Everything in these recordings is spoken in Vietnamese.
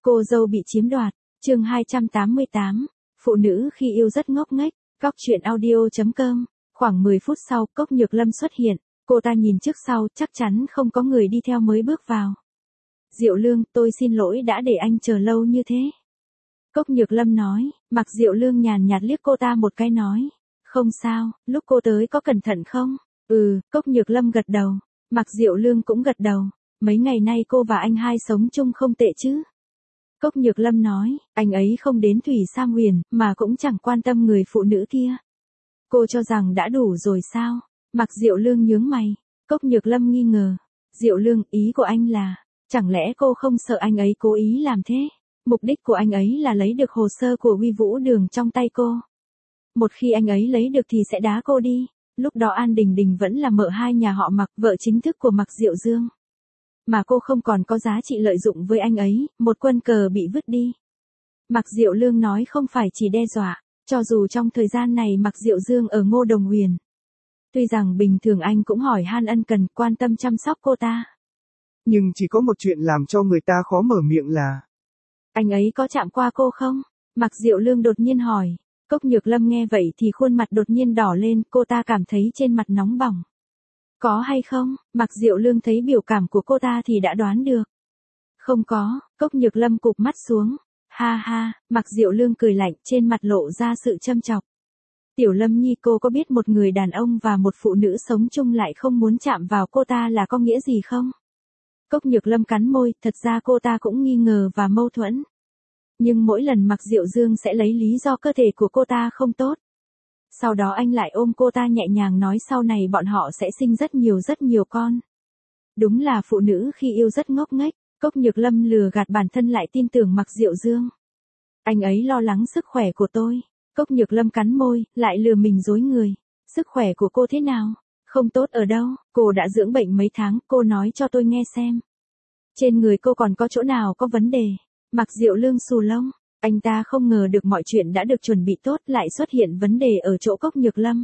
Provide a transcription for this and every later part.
Cô dâu bị chiếm đoạt, chương 288, phụ nữ khi yêu rất ngốc nghếch, Cóc truyện audio.com. Khoảng 10 phút sau, Cốc Nhược Lâm xuất hiện, cô ta nhìn trước sau, chắc chắn không có người đi theo mới bước vào. Diệu Lương, tôi xin lỗi đã để anh chờ lâu như thế. Cốc Nhược Lâm nói, Mạc Diệu Lương nhàn nhạt liếc cô ta một cái nói, không sao, lúc cô tới có cẩn thận không? Cốc Nhược Lâm gật đầu, Mạc Diệu Lương cũng gật đầu, mấy ngày nay cô và anh hai sống chung không tệ chứ? Cốc Nhược Lâm nói, anh ấy không đến Thủy Sam Huyền, mà cũng chẳng quan tâm người phụ nữ kia. Cô cho rằng đã đủ rồi sao? Mạc Diệu Lương nhướng mày. Cốc Nhược Lâm nghi ngờ. Diệu Lương, ý của anh là, chẳng lẽ cô không sợ anh ấy cố ý làm thế? Mục đích của anh ấy là lấy được hồ sơ của Uy Vũ Đường trong tay cô. Một khi anh ấy lấy được thì sẽ đá cô đi. Lúc đó An Đình Đình vẫn là mợ hai nhà họ Mạc, vợ chính thức của Mạc Diệu Dương. Mà cô không còn có giá trị lợi dụng với anh ấy, một quân cờ bị vứt đi. Mạc Diệu Lương nói không phải chỉ đe dọa, cho dù trong thời gian này Mạc Diệu Dương ở Ngô Đồng Huyền. Tuy rằng bình thường anh cũng hỏi han ân cần, quan tâm chăm sóc cô ta. Nhưng chỉ có một chuyện làm cho người ta khó mở miệng là... Anh ấy có chạm qua cô không? Mạc Diệu Lương đột nhiên hỏi. Cốc Nhược Lâm nghe vậy thì khuôn mặt đột nhiên đỏ lên, cô ta cảm thấy trên mặt nóng bỏng. Có hay không? Mạc Diệu Lương thấy biểu cảm của cô ta thì đã đoán được. Không có, Cốc Nhược Lâm cụp mắt xuống. Ha ha, Mạc Diệu Lương cười lạnh, trên mặt lộ ra sự châm chọc. Tiểu Lâm Nhi, cô có biết một người đàn ông và một phụ nữ sống chung lại không muốn chạm vào cô ta là có nghĩa gì không? Cốc Nhược Lâm cắn môi, thật ra cô ta cũng nghi ngờ và mâu thuẫn. Nhưng mỗi lần Mạc Diệu Dương sẽ lấy lý do cơ thể của cô ta không tốt. Sau đó anh lại ôm cô ta nhẹ nhàng nói sau này bọn họ sẽ sinh rất nhiều con. Đúng là phụ nữ khi yêu rất ngốc nghếch. Cốc Nhược Lâm lừa gạt bản thân lại tin tưởng Mạc Diệu Dương. Anh ấy lo lắng sức khỏe của tôi. Cốc Nhược Lâm cắn môi, lại lừa mình dối người. Sức khỏe của cô thế nào? Không tốt ở đâu, cô đã dưỡng bệnh mấy tháng, cô nói cho tôi nghe xem. Trên người cô còn có chỗ nào có vấn đề? Mạc Diệu Lương xù lông, anh ta không ngờ được mọi chuyện đã được chuẩn bị tốt lại xuất hiện vấn đề ở chỗ Cốc Nhược Lâm.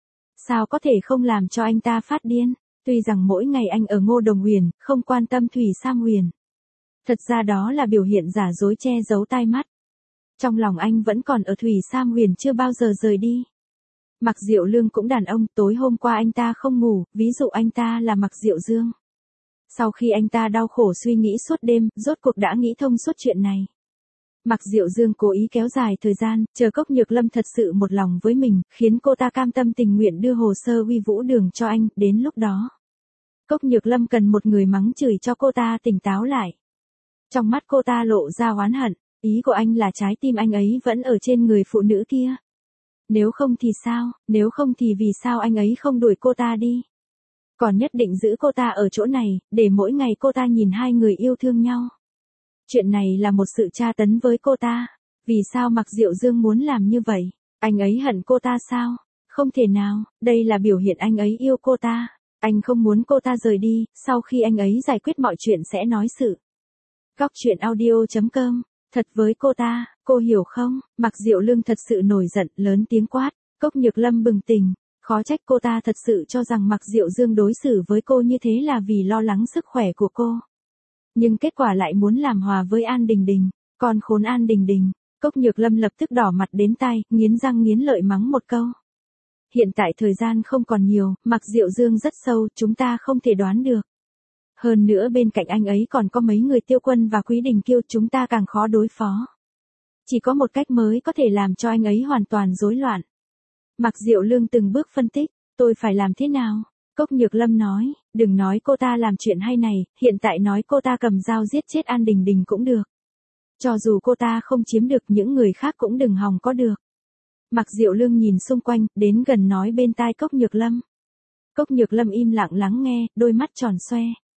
Sao có thể không làm cho anh ta phát điên? Tuy rằng mỗi ngày anh ở Ngô Đồng Huyền, không quan tâm Thủy Sam Huyền. Thật ra đó là biểu hiện giả dối che giấu tai mắt. Trong lòng anh vẫn còn ở Thủy Sam Huyền chưa bao giờ rời đi. Mạc Diệu Lương cũng đàn ông, tối hôm qua anh ta không ngủ, ví dụ anh ta là Mạc Diệu Dương. Sau khi anh ta đau khổ suy nghĩ suốt đêm, rốt cuộc đã nghĩ thông suốt chuyện này. Mạc Diệu Dương cố ý kéo dài thời gian, chờ Cốc Nhược Lâm thật sự một lòng với mình, khiến cô ta cam tâm tình nguyện đưa hồ sơ Uy Vũ Đường cho anh, đến lúc đó. Cốc Nhược Lâm cần một người mắng chửi cho cô ta tỉnh táo lại. Trong mắt cô ta lộ ra oán hận, ý của anh là trái tim anh ấy vẫn ở trên người phụ nữ kia. Nếu không thì sao, nếu không thì vì sao anh ấy không đuổi cô ta đi? Còn nhất định giữ cô ta ở chỗ này, để mỗi ngày cô ta nhìn hai người yêu thương nhau. Chuyện này là một sự tra tấn với cô ta. Vì sao Mạc Diệu Dương muốn làm như vậy? Anh ấy hận cô ta sao? Không thể nào, đây là biểu hiện anh ấy yêu cô ta. Anh không muốn cô ta rời đi, sau khi anh ấy giải quyết mọi chuyện sẽ nói sự. Cóc truyện audio.com. Thật với cô ta, cô hiểu không? Mạc Diệu Lương thật sự nổi giận, lớn tiếng quát. Cốc Nhược Lâm bừng tỉnh. Khó trách cô ta thật sự cho rằng Mạc Diệu Dương đối xử với cô như thế là vì lo lắng sức khỏe của cô. Nhưng kết quả lại muốn làm hòa với An Đình Đình. Con khốn An Đình Đình. Cốc Nhược Lâm lập tức đỏ mặt đến tai, nghiến răng nghiến lợi mắng một câu. Hiện tại thời gian không còn nhiều, Mạc Diệu Dương rất sâu, chúng ta không thể đoán được. Hơn nữa bên cạnh anh ấy còn có mấy người Tiêu Quân và Quý Đình Kiêu, chúng ta càng khó đối phó. Chỉ có một cách mới có thể làm cho anh ấy hoàn toàn rối loạn. Mạc Diệu Lương từng bước phân tích, tôi phải làm thế nào? Cốc Nhược Lâm nói, đừng nói cô ta làm chuyện hay này, hiện tại nói cô ta cầm dao giết chết An Đình Đình cũng được. Cho dù cô ta không chiếm được những người khác cũng đừng hòng có được. Mạc Diệu Lương nhìn xung quanh, đến gần nói bên tai Cốc Nhược Lâm. Cốc Nhược Lâm im lặng lắng nghe, đôi mắt tròn xoe.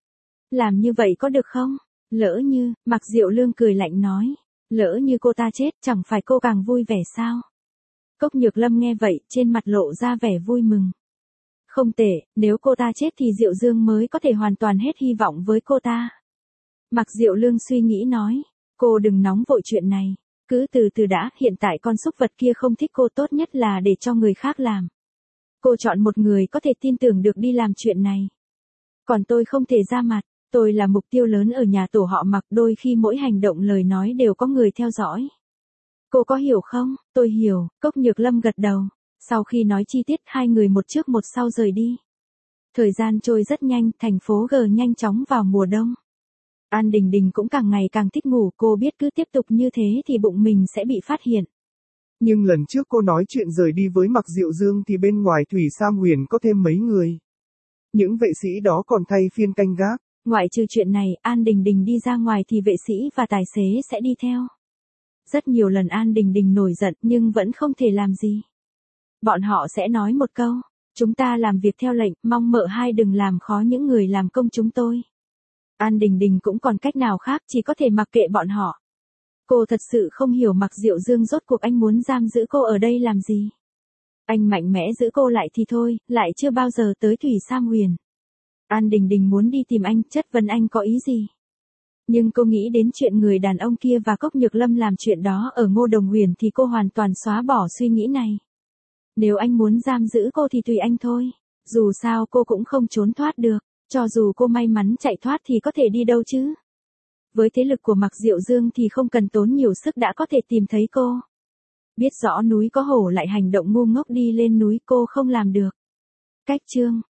Làm như vậy có được không? Lỡ như, Mạc Diệu Lương cười lạnh nói. Lỡ như cô ta chết, chẳng phải cô càng vui vẻ sao? Cốc Nhược Lâm nghe vậy, trên mặt lộ ra vẻ vui mừng. Không tệ, nếu cô ta chết thì Diệu Dương mới có thể hoàn toàn hết hy vọng với cô ta. Mạc Diệu Lương suy nghĩ nói. Cô đừng nóng vội chuyện này. Cứ từ từ đã, hiện tại con súc vật kia không thích cô, tốt nhất là để cho người khác làm. Cô chọn một người có thể tin tưởng được đi làm chuyện này. Còn tôi không thể ra mặt, Tôi là mục tiêu lớn ở nhà tổ họ Mạc, đôi khi mỗi hành động lời nói đều có người theo dõi. Cô có hiểu không? Tôi hiểu, Cốc Nhược Lâm gật đầu. Sau khi nói chi tiết, hai người một trước một sau rời đi. Thời gian trôi rất nhanh, thành phố G nhanh chóng vào mùa đông. An Đình Đình cũng càng ngày càng thích ngủ, cô biết cứ tiếp tục như thế thì bụng mình sẽ bị phát hiện. Nhưng lần trước cô nói chuyện rời đi với Mạc Diệu Dương thì bên ngoài Thủy Sam Huyền có thêm mấy người. Những vệ sĩ đó còn thay phiên canh gác. Ngoại trừ chuyện này, An Đình Đình đi ra ngoài thì vệ sĩ và tài xế sẽ đi theo. Rất nhiều lần An Đình Đình nổi giận nhưng vẫn không thể làm gì. Bọn họ sẽ nói một câu, chúng ta làm việc theo lệnh, mong mợ hai đừng làm khó những người làm công chúng tôi. An Đình Đình cũng còn cách nào khác, chỉ có thể mặc kệ bọn họ. Cô thật sự không hiểu Mạc Diệu Dương rốt cuộc anh muốn giam giữ cô ở đây làm gì. Anh mạnh mẽ giữ cô lại thì thôi, lại chưa bao giờ tới Thủy Sam Huyền. An Đình Đình muốn đi tìm anh, chất vấn anh có ý gì. Nhưng cô nghĩ đến chuyện người đàn ông kia và Cốc Nhược Lâm làm chuyện đó ở Ngô Đồng Huyền thì cô hoàn toàn xóa bỏ suy nghĩ này. Nếu anh muốn giam giữ cô thì tùy anh thôi. Dù sao cô cũng không trốn thoát được. Cho dù cô may mắn chạy thoát thì có thể đi đâu chứ. Với thế lực của Mạc Diệu Dương thì không cần tốn nhiều sức đã có thể tìm thấy cô. Biết rõ núi có hổ lại hành động ngu ngốc đi lên núi, cô không làm được. Cách chương